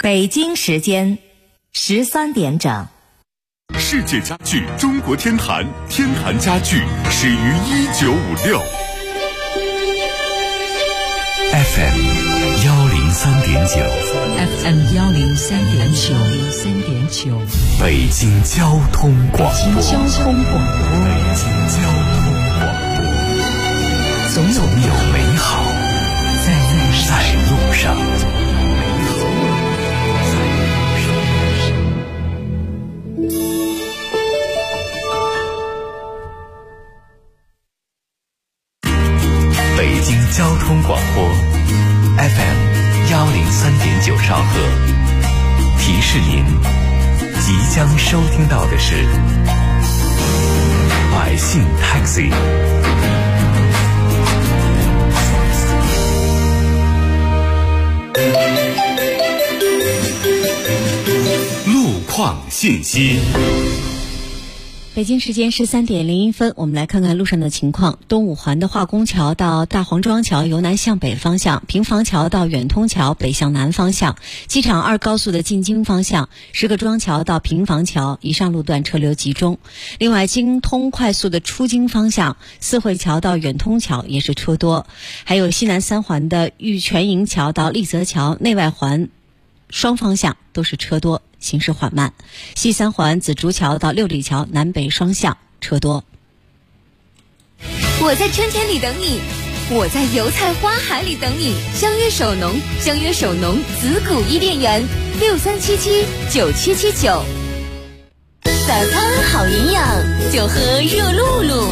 北京时间13点整。 世界家具中国天坛，天坛家具始于1956。 FM 103.9， 北京交通广播，总有美好在路上。北京交通广播 FM 103.9兆赫，提示您即将收听到的是百姓 Taxi。 路况信息。 北京时间13点01分，我们来看看路上的情况。东五环的化工桥到大黄庄桥由南向北方向，平房桥到远通桥北向南方向，机场2高速的进京方向，石各庄桥到平房桥以上路段车流集中。另外，京通快速的出京方向，四惠桥到远通桥也是车多。还有西南3环的玉泉营桥到丽泽桥内外环双方向都是车多，行驶缓慢。西3环紫竹桥到六里桥南北双向车多。 我在春天里等你，我在油菜花海里等你。相约首农紫谷伊甸园，63779779。早餐好营养，就喝热露露。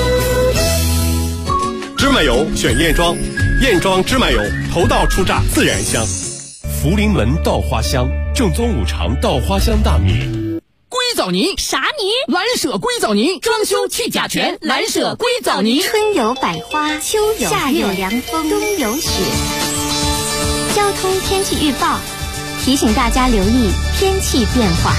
芝麻油选燕庄，燕庄芝麻油头道出榨，自然香。福临门稻花香，正宗五常稻花香大米。 硅藻泥啥泥？ 蓝舍硅藻泥，装修去甲醛，蓝舍硅藻泥。 春有百花，秋有夏有凉风，冬有雪。交通天气预报提醒大家留意天气变化。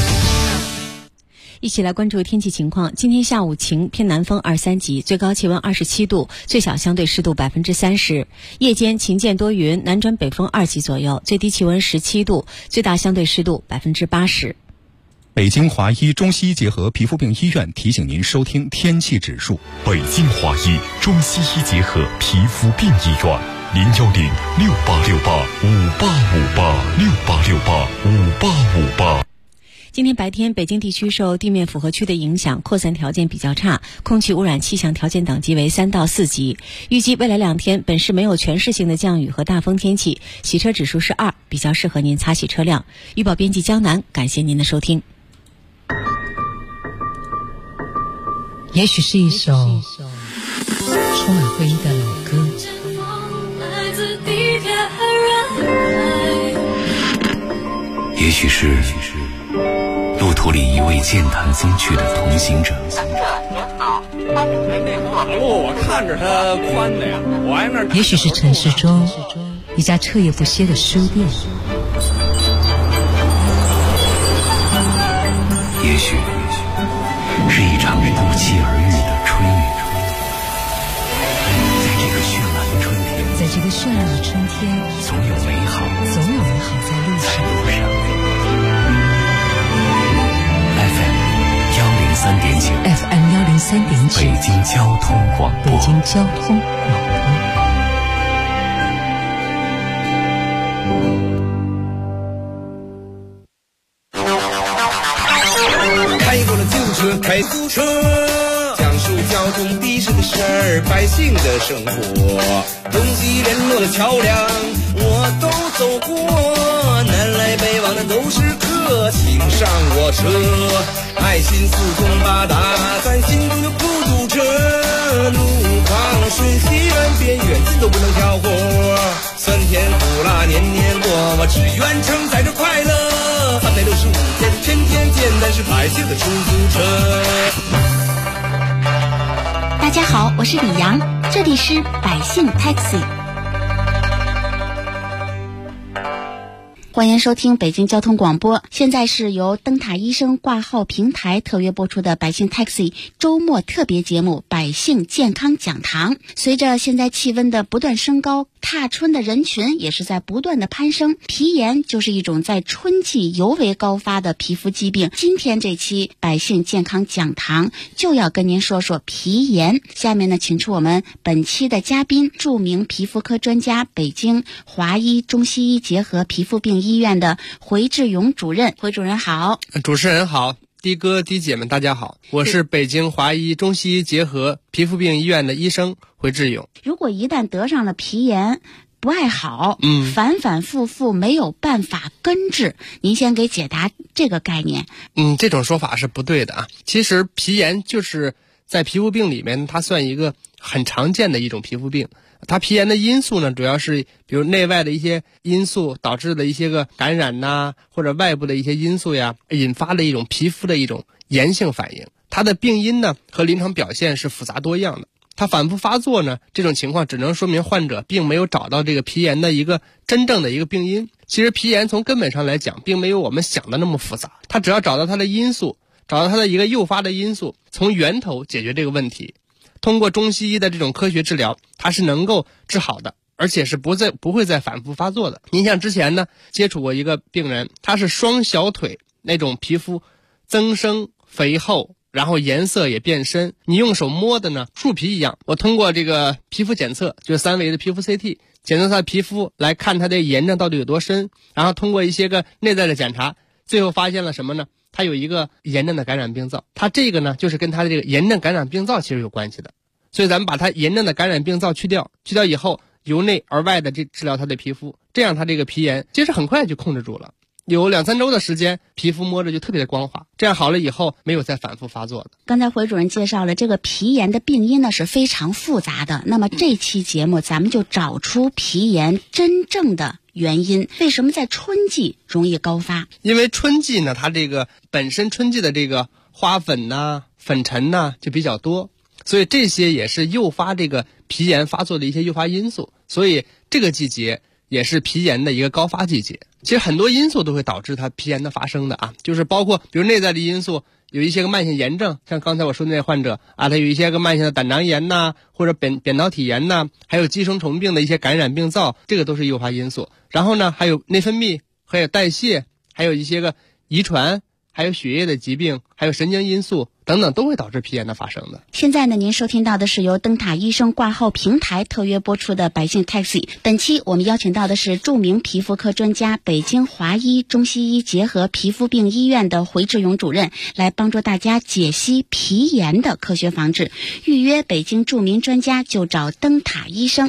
一起来关注天气情况。今天下午晴，偏南风2、3级，最高气温27度，最小相对湿度30%。夜间晴间多云，南转北风2级左右，最低气温17度，最大相对湿度80%。 北京华医中西医结合皮肤病医院提醒您收听天气指数。 北京华医中西医结合皮肤病医院，0106868585858，68685858。 今天白天，北京地区受地面符合区的影响，扩散条件比较差，空气污染气象条件等级为3到4级。预计未来2天，本市没有全市性的降雨和大风天气，洗车指数是2，比较适合您擦洗车辆。预报编辑江南，感谢您的收听。 也许是一首充满回忆的老歌， 也许是路途里一位健谈风趣的同行者。 马路我看着它宽的呀，我挨那。 也许是城市中一家彻夜不歇的书店， 也许是一场不期而遇的春雨。在这个绚烂的春天，总有美好在路上。FM 103.9， 北京交通广播。 开过了旧车，开租车，讲述交通的士的事儿，百姓的生活，东西联络的桥梁，我都走过，南来北往的都是客，请上我车，爱心四通八达，咱心中就不堵车，路况顺西远边远近都不能挑活，酸甜苦辣年年过，我只愿承载着快乐，365天天天见，咱是百姓的出租车。 大家好，我是李阳，这里是百姓 Taxi。 欢迎收听北京交通广播，现在是由灯塔医生挂号平台特约播出的百姓 Taxi 周末特别节目百姓健康讲堂。随着现在气温的不断升高，踏春的人群也是在不断的攀升，皮炎就是一种在春季尤为高发的皮肤疾病。今天这期百姓健康讲堂就要跟您说说皮炎。下面呢，请出我们本期的嘉宾，著名皮肤科专家，北京华医中西医结合皮肤病医院的回志勇主任。回主任好。 主持人好，的哥的姐们大家好，我是北京华医中西医结合皮肤病医院的医生回志勇。 如果一旦得上了皮炎不爱好，反反复复没有办法根治，您先给解答这个概念。 这种说法是不对的啊。其实皮炎就是在皮肤病里面，它算一个很常见的一种皮肤病。它皮炎的因素呢，主要是比如内外的一些因素导致的一些个感染呐，或者外部的一些因素呀，引发的一种皮肤的一种炎性反应。它的病因呢和临床表现是复杂多样的。它反复发作呢，这种情况只能说明患者并没有找到这个皮炎的一个真正的一个病因。其实皮炎从根本上来讲，并没有我们想的那么复杂。它只要找到它的因素，找到它的一个诱发的因素，从源头解决这个问题。通过中西医的这种科学治疗，它是能够治好的，而且是不会再反复发作的。您像之前呢接触过一个病人，他是双小腿那种皮肤增生肥厚，然后颜色也变深，你用手摸的呢树皮一样。我通过这个皮肤检测，就是3维的皮肤 CT 检测他的皮肤，来看他的炎症到底有多深，然后通过一些个内在的检查，最后发现了什么呢？它有一个炎症的感染病灶，它这个呢就是跟它的这个炎症感染病灶其实有关系的。所以咱们把它炎症的感染病灶去掉以后，由内而外的治疗它的皮肤，这样它这个皮炎其实很快就控制住了。有2-3周的时间，皮肤摸着就特别的光滑，这样好了以后没有再反复发作的。 刚才回主任介绍了这个皮炎的病因呢是非常复杂的，那么这期节目咱们就找出皮炎真正的原因。为什么在春季容易高发？ 因为春季呢，它这个本身春季的这个花粉呐、粉尘呐就比较多，所以这些也是诱发这个皮炎发作的一些诱发因素，所以这个季节也是皮炎的一个高发季节。其实很多因素都会导致它皮炎的发生的啊，就是包括比如内在的因素，有一些个慢性炎症，像刚才我说的那患者啊，他有一些个慢性的胆囊炎呐，或者扁桃体炎呐，还有寄生虫病的一些感染病灶，这个都是诱发因素。然后呢，还有内分泌，还有代谢，还有一些个遗传，还有血液的疾病，还有神经因素等等，都会导致皮炎的发生的。 现在呢，您收听到的是由灯塔医生挂号平台特约播出的百姓 Taxi。本期我们邀请到的是著名皮肤科专家，北京华医中西医结合皮肤病医院的回志勇主任，来帮助大家解析皮炎的科学防治。预约北京著名专家就找灯塔医生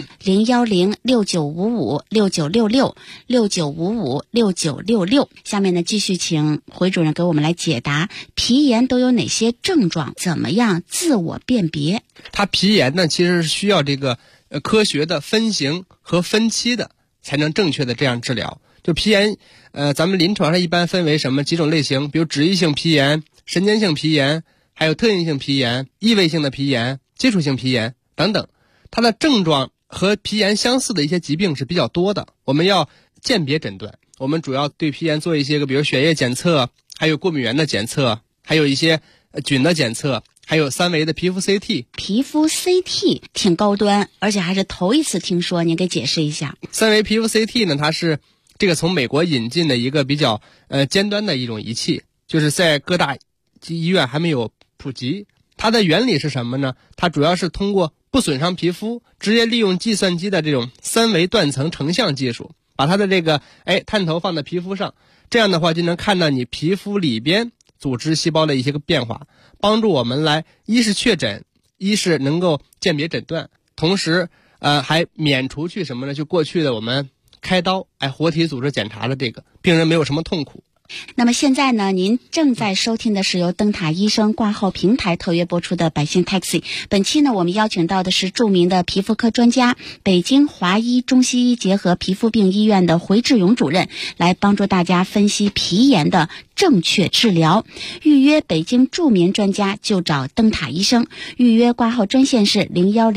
，01069556966，69556966。下面呢，继续请回主任给我们来解答皮炎都有哪些症状，怎么样自我辨别？ 它皮炎呢，其实是需要这个科学的分型和分期的，才能正确的这样治疗。就皮炎，咱们临床上一般分为几种类型，比如脂溢性皮炎、神经性皮炎，还有特应性皮炎、异位性的皮炎、接触性皮炎等等。它的症状和皮炎相似的一些疾病是比较多的，我们要鉴别诊断。我们主要对皮炎做一些个，比如血液检测，还有过敏原的检测，还有一些菌的检测，还有3维的皮肤 CT。 皮肤 CT 挺高端，而且还是头一次听说，您给解释一下。 3维皮肤 CT 呢，它是这个从美国引进的一个比较尖端的一种仪器，就是在各大医院还没有普及。它的原理是什么呢？它主要是通过不损伤皮肤，直接利用计算机的这种3维断层成像技术，把它的这个探头放在皮肤上，这样的话就能看到你皮肤里边组织细胞的一些个变化，帮助我们来一是确诊，一是能够鉴别诊断，同时还免除去什么呢？就过去的我们开刀活体组织检查的这个病人没有什么痛苦。 那么现在呢，您正在收听的是由灯塔医生挂号平台特约播出的百姓 Taxi。 本期呢，我们邀请到的是著名的皮肤科专家，北京华医中西医结合皮肤病医院的回志勇主任，来帮助大家分析皮炎的正确治疗。预约北京著名专家就找灯塔医生。预约挂号专线是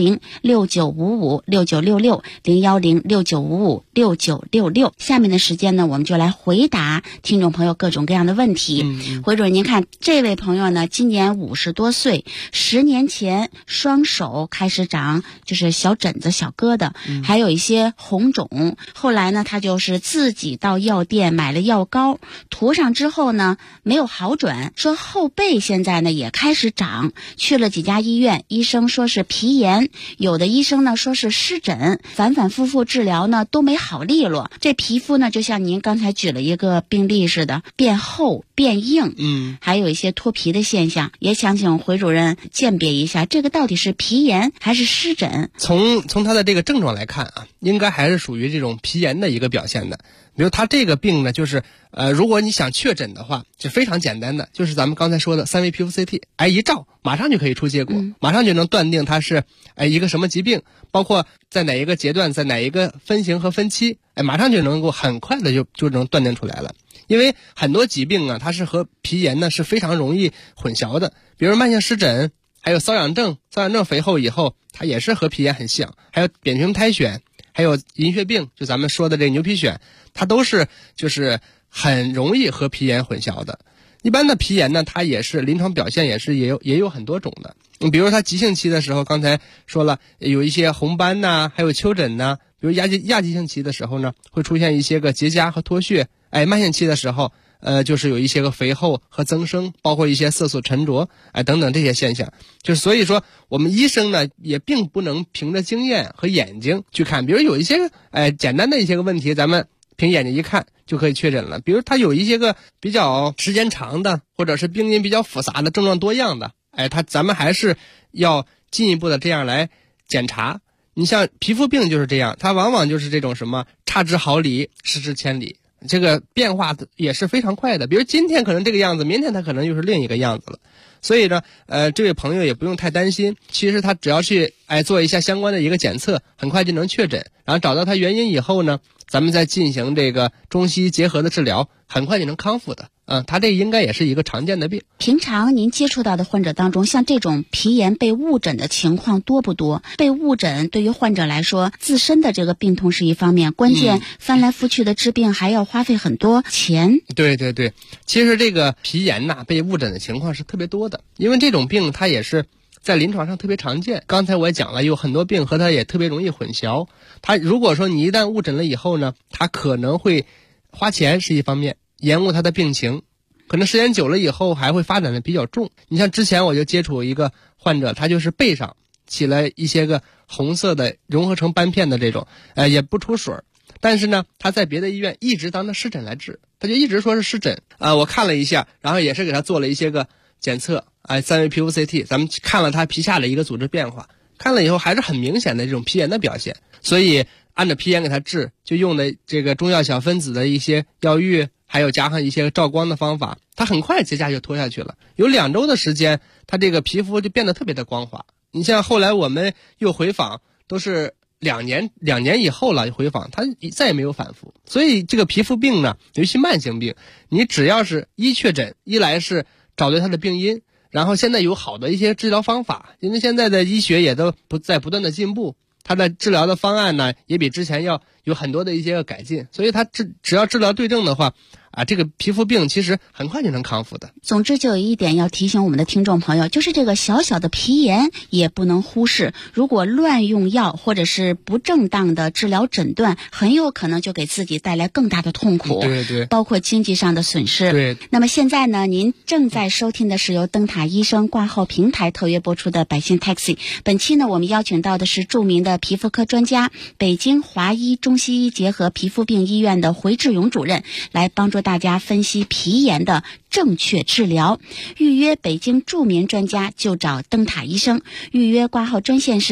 010-6955-6966，010-6955-6966。下面的时间呢，我们就来回答听众朋友各种各样的问题。回主任，您看这位朋友呢，今年50多岁，10年前双手开始长就是小疹子、小疙瘩，还有一些红肿。后来呢，他就是自己到药店买了药膏，涂上之后呢，没有好转，说后背现在呢也开始长，去了几家医院，医生说是皮炎，有的医生呢说是湿疹，反反复复治疗呢都没好利落。这皮肤呢就像您刚才举了一个病例似的，变厚变硬，还有一些脱皮的现象，也想请回主任鉴别一下，这个到底是皮炎还是湿疹？ 从他的这个症状来看啊，应该还是属于这种皮炎的一个表现的。比如他这个病呢，就是如果你想确诊的话，就非常简单的，就是咱们刚才说的3维皮肤 CT， 一照马上就可以出结果，马上就能断定它是一个什么疾病，包括在哪一个阶段，在哪一个分型和分期，马上就能够很快的就能断定出来了。因为很多疾病啊，它是和皮炎呢是非常容易混淆的，比如慢性湿疹，还有瘙痒症肥厚以后，它也是和皮炎很像，还有扁平苔癣，还有银屑病，就咱们说的这牛皮癣，它都是就是很容易和皮炎混淆的。一般的皮炎呢，它也是临床表现也有很多种的。比如它急性期的时候，刚才说了有一些红斑呐，还有丘疹呐。比如亚急性期的时候呢，会出现一些个结痂和脱屑。慢性期的时候，就是有一些个肥厚和增生，包括一些色素沉着，等等这些现象。就是所以说，我们医生呢也并不能凭着经验和眼睛去看。比如有一些简单的一些个问题，咱们凭眼睛一看就可以确诊了。比如他有一些个比较时间长的，或者是病因比较复杂的、症状多样的，咱们还是要进一步的这样来检查。你像皮肤病就是这样，它往往就是这种什么差之毫厘，失之千里，这个变化也是非常快的。比如今天可能这个样子，明天它可能又是另一个样子了。所以呢，这位朋友也不用太担心，其实他只要去做一下相关的一个检测，很快就能确诊，然后找到他原因以后呢，咱们再进行这个中西医结合的治疗，很快就能康复的。他这应该也是一个常见的病。 平常您接触到的患者当中，像这种皮炎被误诊的情况多不多？被误诊对于患者来说，自身的这个病痛是一方面，关键翻来覆去的治病还要花费很多钱。 对，其实这个皮炎呐，被误诊的情况是特别多的，因为这种病它也是在临床上特别常见。刚才我也讲了，有很多病和它也特别容易混淆。它如果说你一旦误诊了以后呢，它可能会花钱是一方面，延误它的病情，可能时间久了以后还会发展的比较重。你像之前我就接触一个患者，他就是背上起了一些个红色的融合成斑片的这种，也不出水，但是呢他在别的医院一直当着湿疹来治，他就一直说是湿疹。我看了一下，然后也是给他做了一些个检测，3维皮肤 CT， 咱们看了他皮下的一个组织变化，看了以后还是很明显的这种皮炎的表现，所以按照皮炎给他治，就用的这个中药小分子的一些药浴，还有加上一些照光的方法，他很快结痂就脱下去了。有2周的时间，他这个皮肤就变得特别的光滑。你像后来我们又回访，都是2年以后了回访，他再也没有反复。所以这个皮肤病呢，尤其慢性病，你只要是一确诊，一来是找对它的病因，然后现在有好的一些治疗方法，因为现在的医学也都不断的进步，它的治疗的方案呢也比之前要有很多的一些个改进，所以它只要治疗对症的话，这个皮肤病其实很快就能康复的。 总之就有一点要提醒我们的听众朋友，就是这个小小的皮炎也不能忽视，如果乱用药或者是不正当的治疗诊断，很有可能就给自己带来更大的痛苦， 对， 包括经济上的损失。 对。 那么现在呢，您正在收听的是由灯塔医生挂号平台特约播出的百姓 Taxi。本期呢，我们邀请到的是著名的皮肤科专家，北京华医中西医结合皮肤病医院的回志勇主任，来帮助大家分析皮炎的正确治疗。预约北京著名专家就找灯塔医生。预约挂号专线是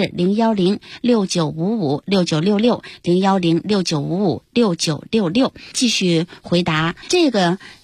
010-6955-6966，010-6955-6966。继续回答这个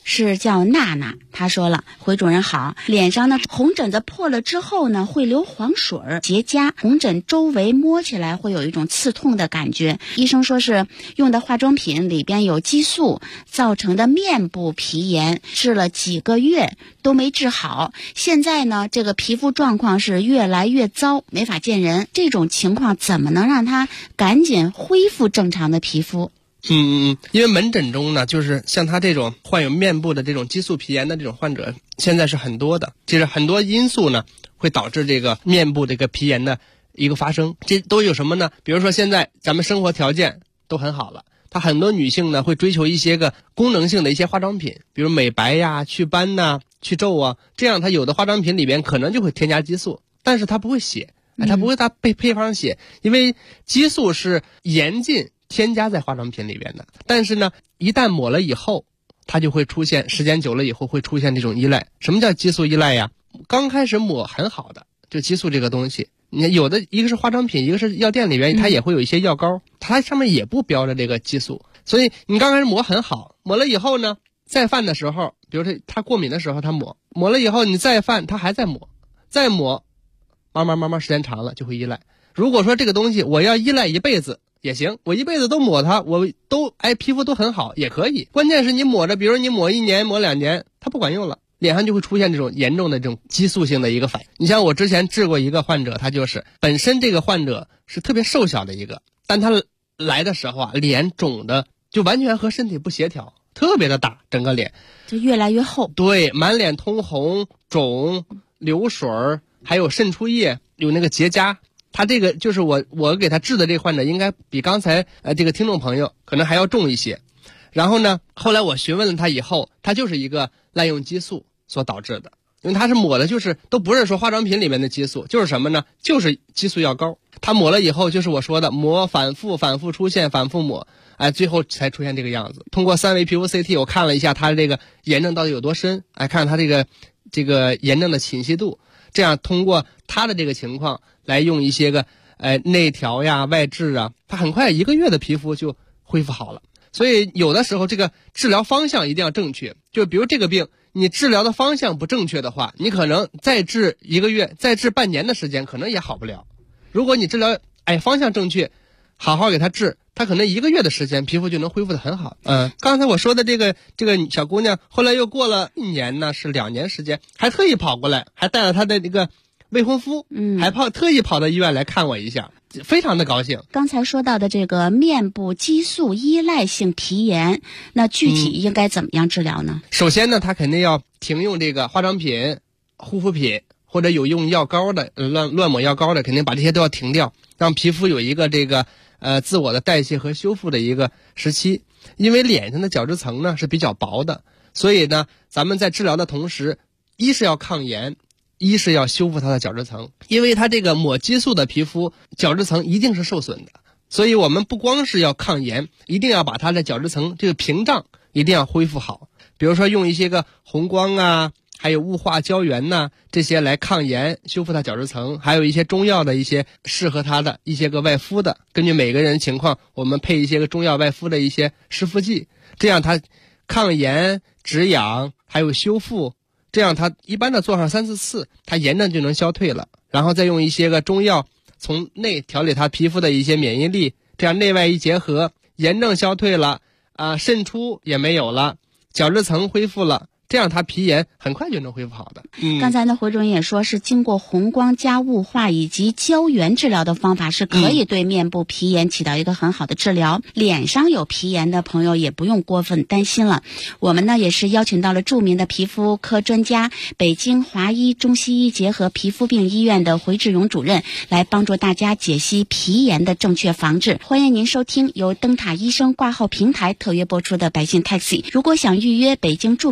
是叫娜娜，她说了，回主任好，脸上呢红疹子破了之后呢会流黄水结痂，红疹周围摸起来会有一种刺痛的感觉，医生说是用的化妆品里边有激素造成的面部皮炎，治了几个月都没治好，现在呢这个皮肤状况是越来越糟，没法见人，这种情况怎么能让他赶紧恢复正常的皮肤？ 因为门诊中呢，就是像他这种患有面部的这种激素皮炎的这种患者，现在是很多的。就是很多因素呢，会导致这个面部这个皮炎的一个发生。这都有什么呢？比如说现在咱们生活条件都很好了，他很多女性呢会追求一些个功能性的一些化妆品，比如美白呀、祛斑呐、去皱啊，这样他有的化妆品里边可能就会添加激素，但是他不会写，他不会他配方写，因为激素是严禁添加在化妆品里边的，但是呢，一旦抹了以后，它就会出现，时间久了以后会出现这种依赖。什么叫激素依赖呀？刚开始抹很好的，就激素这个东西，你看有的一个是化妆品，一个是药店里边它也会有一些药膏，它上面也不标着这个激素，所以你刚开始抹很好，抹了以后呢，再犯的时候，比如说他过敏的时候他抹了以后你再犯，他还在抹，再抹，慢慢时间长了就会依赖。如果说这个东西我要依赖一辈子也行，我一辈子都抹它，我都皮肤都很好也可以。关键是你抹着，比如你抹1年抹2年，它不管用了，脸上就会出现这种严重的这种激素性的一个反应。你像我之前治过一个患者，他就是本身这个患者是特别瘦小的一个，但他来的时候啊，脸肿的就完全和身体不协调，特别的大，整个脸就越来越厚。对， 满脸通红、肿、流水，还有渗出液，有那个结痂。他这个就是我给他治的这个患者，应该比刚才这个听众朋友可能还要重一些。然后呢，后来我询问了他以后，他就是一个滥用激素所导致的，因为他是抹的就是都不是说化妆品里面的激素，就是什么呢？就是激素药膏。他抹了以后，就是我说的抹反复出现，反复抹，最后才出现这个样子。通过3维皮肤 CT 我看了一下他这个炎症到底有多深，看他这个炎症的侵袭度。这样通过他的这个情况来用一些个内调呀、外治啊，他很快1个月的皮肤就恢复好了。所以有的时候这个治疗方向一定要正确，就比如这个病你治疗的方向不正确的话，你可能再治1个月、再治半年的时间可能也好不了。如果你治疗方向正确，好好给他治，他可能1个月的时间皮肤就能恢复得很好。刚才我说的这个小姑娘后来又过了1年呢，是2年时间，还特意跑过来，还带了她的这个未婚夫，还特意跑到医院来看我一下，非常的高兴。 刚才说到的这个面部激素依赖性皮炎，那具体应该怎么样治疗呢？ 首先呢，他肯定要停用这个化妆品、护肤品，或者有用药膏的乱抹药膏的，肯定把这些都要停掉，让皮肤有一个这个自我的代谢和修复的一个时期。因为脸上的角质层呢是比较薄的，所以呢咱们在治疗的同时，一是要抗炎，一是要修复它的角质层。因为它这个抹激素的皮肤角质层一定是受损的，所以我们不光是要抗炎，一定要把它的角质层这个屏障一定要恢复好。比如说用一些个红光啊，还有雾化胶原呐，这些来抗炎修复它角质层，还有一些中药的一些适合它的一些个外敷的，根据每个人情况我们配一些个中药外敷的一些湿敷剂，这样它抗炎止痒还有修复，这样它一般的做上3-4次，它炎症就能消退了。然后再用一些个中药从内调理它皮肤的一些免疫力，这样内外一结合，炎症消退了渗出也没有了，角质层恢复了，这样它皮炎很快就能恢复好的。 刚才呢回主任也说是经过红光加雾化以及胶原治疗的方法是可以对面部皮炎起到一个很好的治疗。脸上有皮炎的朋友也不用过分担心了，我们呢也是邀请到了著名的皮肤科专家，北京华医中西医结合皮肤病医院的回志勇主任来帮助大家解析皮炎的正确防治。欢迎您收听由灯塔医生挂号平台特约播出的百姓 Taxi。如果想预约北京著名专家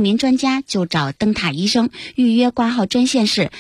家就找灯塔医生。预约挂号专线是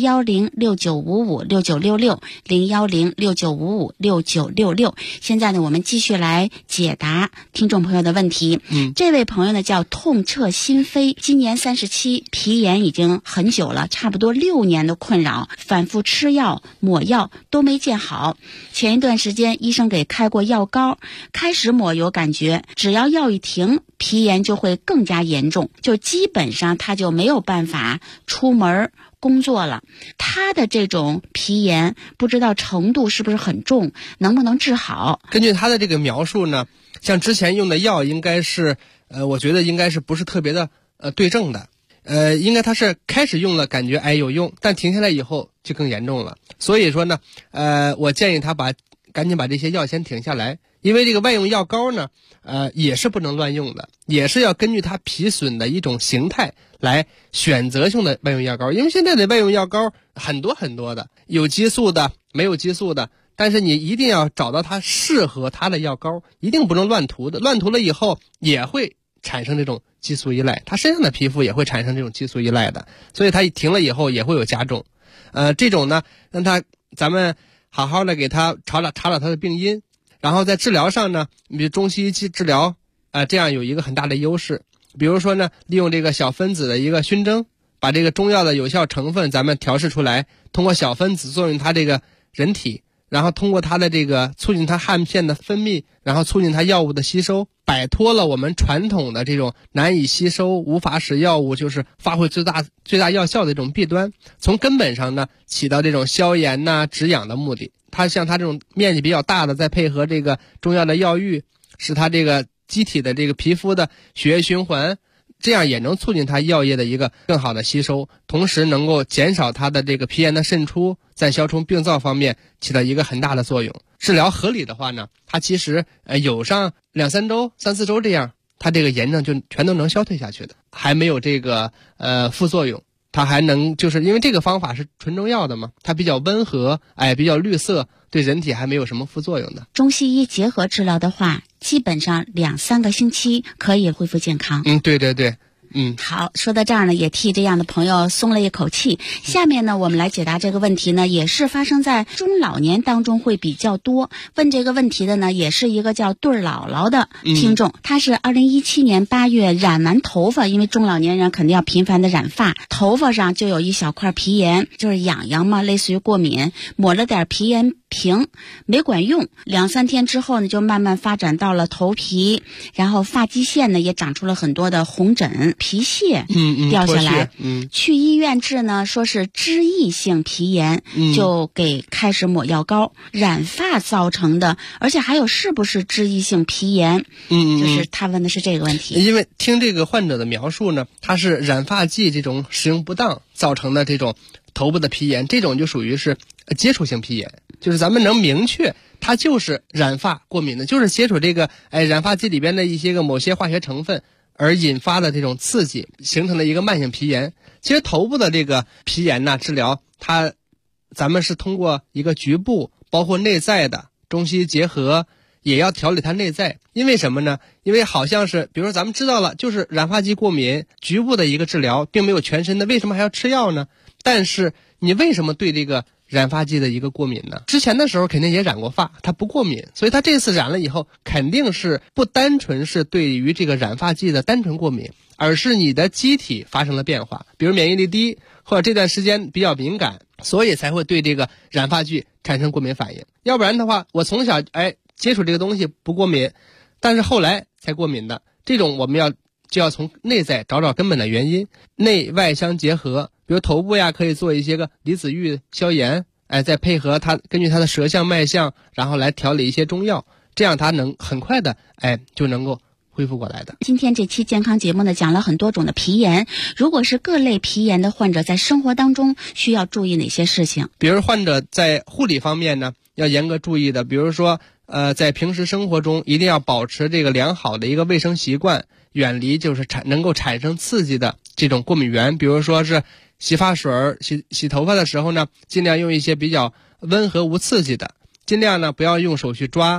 01069556966，01069556966。现在呢，我们继续来解答听众朋友的问题。这位朋友呢叫痛彻心扉，今年37，皮炎已经很久了，差不多6年的困扰，反复吃药抹药都没见好。前一段时间医生给开过药膏，开始抹有感觉，只要药一停，皮炎就会更加严重，就基本上他就没有办法出门工作了。他的这种皮炎不知道程度是不是很重，能不能治好？ 根据他的这个描述呢，像之前用的药应该是我觉得应该是不是特别的对症的。应该他是开始用了感觉有用，但停下来以后就更严重了。所以说呢我建议他赶紧把这些药先停下来。因为这个外用药膏呢也是不能乱用的，也是要根据它皮损的一种形态来选择性的外用药膏。因为现在的外用药膏很多很多的，有激素的没有激素的，但是你一定要找到它适合它的药膏，一定不能乱涂的，乱涂了以后也会产生这种激素依赖，他身上的皮肤也会产生这种激素依赖的，所以他停了以后也会有加重。这种呢，让咱们好好的给他查找他的病因，然后在治疗上呢，比如中西医治疗这样有一个很大的优势。比如说呢，利用这个小分子的一个熏蒸，把这个中药的有效成分咱们调试出来，通过小分子作用它这个人体，然后通过它的这个促进它汗腺的分泌，然后促进它药物的吸收，摆脱了我们传统的这种难以吸收、无法使药物就是发挥最大药效的这种弊端，从根本上呢起到这种消炎止痒的目的。它像它这种面积比较大的，再配合这个中药的药浴，使它这个机体的这个皮肤的血液循环，这样也能促进它药液的一个更好的吸收，同时能够减少它的这个皮炎的渗出，在消除病灶方面起到一个很大的作用。治疗合理的话呢，它其实有上2-3周、3-4周这样，它这个炎症就全都能消退下去的，还没有这个副作用。它还能就是因为这个方法是纯中药的嘛，它比较温和，比较绿色，对人体还没有什么副作用的。 中西医结合治疗的话，基本上2-3个星期可以恢复健康。 对对对。 好，说到这儿呢，也替这样的朋友松了一口气。下面呢，我们来解答这个问题呢，也是发生在中老年当中会比较多。问这个问题的呢，也是一个叫对姥姥的听众，他是2017年8月染完头发，因为中老年人肯定要频繁的染发，头发上就有一小块皮炎，就是痒痒嘛，类似于过敏，抹了点皮炎平没管用，2-3天之后呢，就慢慢发展到了头皮，然后发际线呢也长出了很多的红疹、皮屑掉下来。去医院治呢，说是脂溢性皮炎，就给开始抹药膏。染发造成的，而且还有是不是脂溢性皮炎？就是他问的是这个问题。 因为听这个患者的描述呢，他是染发剂这种使用不当造成的这种头部的皮炎，这种就属于是接触性皮炎，就是咱们能明确它就是染发过敏的，就是接触这个染发剂里边的一些个某些化学成分而引发的这种刺激，形成了一个慢性皮炎。其实头部的这个皮炎呢，治疗咱们是通过一个局部包括内在的中西医结合，也要调理它内在。因为什么呢？因为好像是比如说咱们知道了就是染发剂过敏，局部的一个治疗并没有全身的，为什么还要吃药呢？但是你为什么对这个染发剂的一个过敏呢？之前的时候肯定也染过发，它不过敏，所以它这次染了以后肯定是不单纯是对于这个染发剂的单纯过敏，而是你的机体发生了变化，比如免疫力低或者这段时间比较敏感，所以才会对这个染发剂产生过敏反应。要不然的话，我从小接触这个东西不过敏，但是后来才过敏的，这种我们就要从内在找根本的原因，内外相结合。比如头部可以做一些个离子浴消炎，再配合它根据它的舌象脉象，然后来调理一些中药，这样它能很快的就能够恢复过来的。 今天这期健康节目呢，讲了很多种的皮炎，如果是各类皮炎的患者，在生活当中需要注意哪些事情？ 比如患者在护理方面呢，要严格注意的，比如说在平时生活中一定要保持这个良好的一个卫生习惯，远离就是能够产生刺激的这种过敏源。比如说是洗发水洗头发的时候呢，尽量用一些比较温和无刺激的，尽量呢不要用手去抓，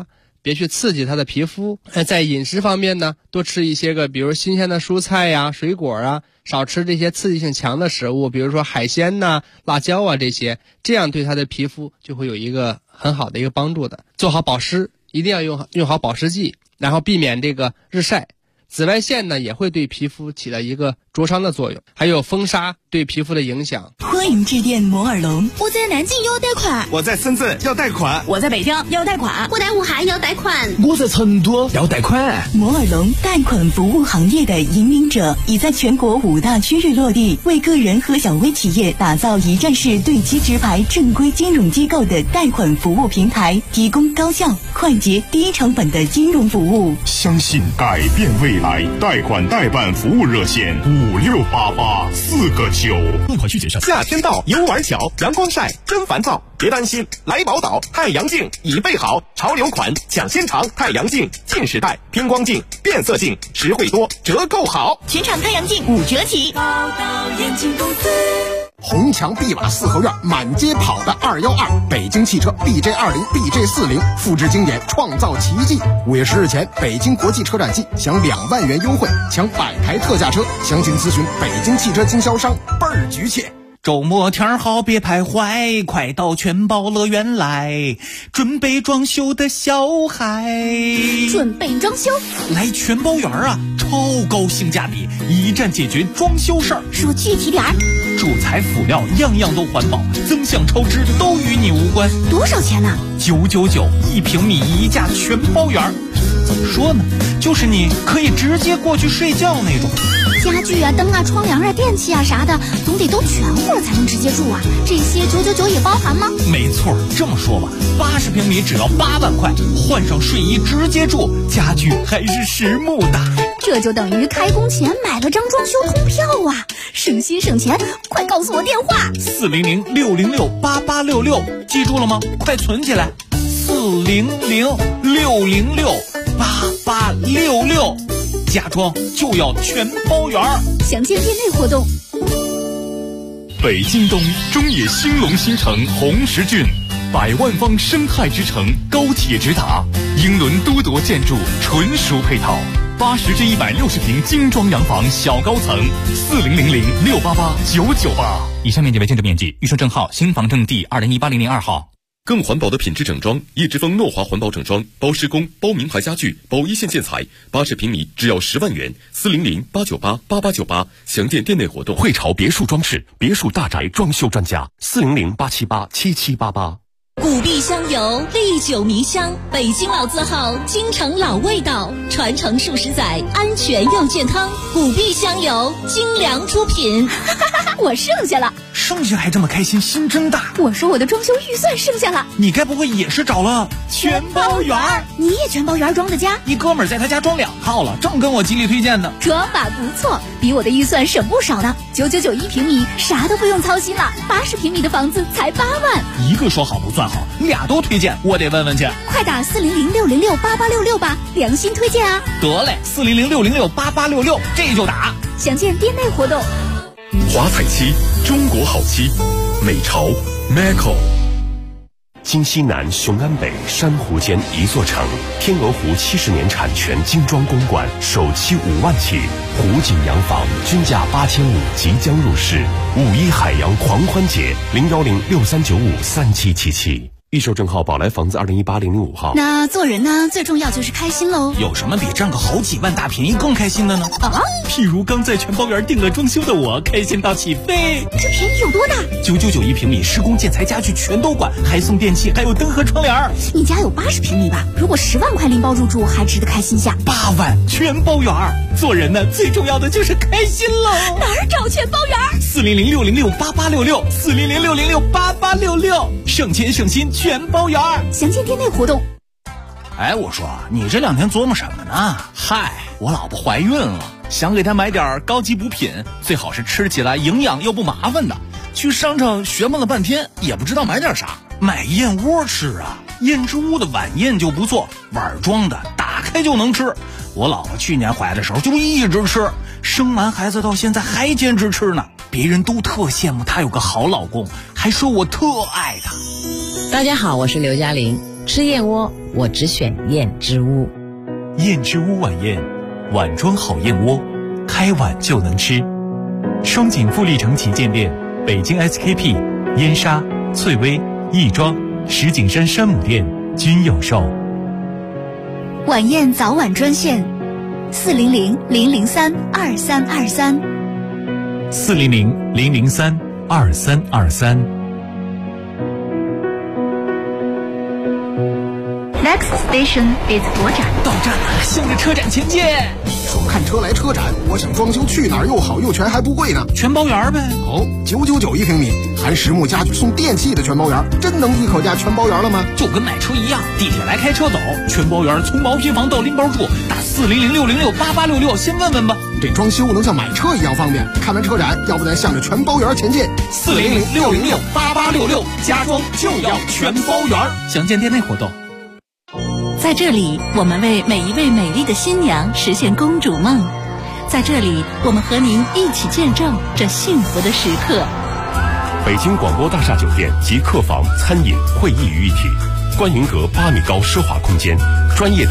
别去刺激他的皮肤。在饮食方面呢，多吃一些个比如新鲜的蔬菜呀、水果啊，少吃这些刺激性强的食物，比如说海鲜呐、辣椒啊这些，这样对他的皮肤就会有一个很好的一个帮助的。做好保湿，一定要用好保湿剂，然后避免这个日晒。紫外线呢也会对皮肤起到一个灼伤的作用，还有风沙对皮肤的影响。 欢迎致电摩尔龙，我在南京要贷款， 我在深圳要贷款， 我在北京要贷款， 我在武汉要贷款， 我在成都要贷款。 摩尔龙贷款服务行业的引领者，已在全国5大区域落地，为个人和小微企业打造一站式对接直排正规金融机构的贷款服务平台，提供高效、快捷、低成本的金融服务。 相信改变未来，贷款代办服务热线5688-4个9。 贷款需谨慎。夏天到，游玩巧，阳光晒真烦躁，别担心，来宝岛太阳镜已备好，潮流款抢先尝，太阳镜近视带、偏光镜、变色镜，实惠多，折扣好， 全场太阳镜5折起。宝岛眼镜公司。 红墙碧瓦四合院，满街跑的212，北京汽车 BJ20、BJ40，复制经典，创造奇迹。5月10日前，北京国际车展季享2万元优惠，抢100台特价车，详情咨询北京汽车经销商，倍儿局气。 周末天好别徘徊，快到全宝乐园来，准备装修的小孩。 准备装修？ 来全宝园啊，超高性价比，一站解决装修事儿。 说具体点儿。 主材辅料样样都环保，增项超支都与你无关。 多少钱呢 ？999，1平米1价全包园。怎么说呢？就是你可以直接过去睡觉那种。 家具啊、灯啊、窗帘啊、电器啊啥的，总得都全乎了才能直接住啊。这些999也包含吗？ 没错，这么说吧，80平米只要8万块，换上睡衣直接住，家具还是实木的。 这就等于开工前买了张装修通票啊，省心省钱！快告诉我电话 ：400-606-8866，记住了吗？快存起来，400-606-8866，家装就要全包圆。 详见店内活动。 北京东中野兴隆新城红石郡，100万方生态之城，高铁直达，英伦多铎建筑，纯属配套。80至160平精装洋房小高层，4000-688-998。 以上面积为建筑面积，预售证号新房证第20180002号。 更环保的品质整装，叶之峰诺华环保整装，包施工、包名牌家具、包一线建材，80平米只要10万元，400-898-8898，详见店内活动。 汇潮别墅装饰，别墅大宅装修专家，400-878-7788。 古壁香油，历久弥香，北京老字号，京城老味道，传承数十载，安全又健康。古壁香油，精良出品。 我剩下了。 剩下还这么开心，心真大。 我说我的装修预算剩下了。 你该不会也是找了全包园？ 你也全包园装的家？ 一哥们儿在他家装2套了，正跟我极力推荐呢。 装法不错，比我的预算省不少呢。999平米，啥都不用操心了。80平米的房子才8万。 一个说好不算好，俩都推荐，我得问问去。 快打400-606-8866吧，良心推荐啊！ 得嘞，400-606-8866，这就打。 详见店内活动。 华彩漆，中国好漆，美潮 Maco。 京西南、雄安北、珊瑚间一座城，天鹅湖70年产权精装公馆，首期5万起，湖景洋房均价8500即将入市。5·1海洋狂欢节，010-6395-3777。预售证号宝来房子2018-005号。 那做人呢，最重要就是开心喽。 有什么比占个好几万大便宜更开心的呢？譬如刚在全包园定了装修的我，开心到起飞。 这便宜有多大 ？999平米，施工建材家具全都管，还送电器，还有灯和窗帘。 你家有80平米吧？如果10万块拎包入住，还值得开心下。 8万全包园，做人呢，最重要的就是开心喽。 哪儿找全包园 ？400-606-8866，400-606-8866，省钱省心。全包园， 详见店内活动。 哎，我说你这2天琢磨什么呢？嗨，我老婆怀孕了，想给她买点高级补品，最好是吃起来营养又不麻烦的。去商场学摸了半天，也不知道买点啥。买燕窝吃啊，燕之屋的晚宴就不错，碗装的，打开就能吃。我老婆去年怀的时候就一直吃，生完孩子到现在还坚持吃呢。别人都特羡慕她有个好老公，还说我特爱她。 大家好，我是刘嘉玲。 吃燕窝我只选燕之屋。 燕之屋晚宴，碗装好燕窝，开碗就能吃。双井富力城旗舰店、北京 SKP、燕莎、翠微、亦庄、石景山山姆店均有售。 晚宴早晚专线：400-003-2323。 400-003-2323。 Next station is 国展。 到站了，向着车展前进。 说看车来车展，我想装修去哪儿又好又全还不贵呢？ 全包圆呗。 哦，999一平米，含实木家具送电器的全包圆，真能一口价全包圆了吗？ 就跟买车一样，地铁来开车走，全包圆，从毛坯房到拎包住，打400-606-8866，先问问吧。 这装修能像买车一样方便。看完车展，要不咱向着全包圆前进。 400-606-8866，家装就要全包圆。详见店内活动。 在这里，我们为每一位美丽的新娘实现公主梦。在这里，我们和您一起见证这幸福的时刻。 北京广播大厦酒店集客房、餐饮、会议于一体，观云阁8米高奢华空间，专业的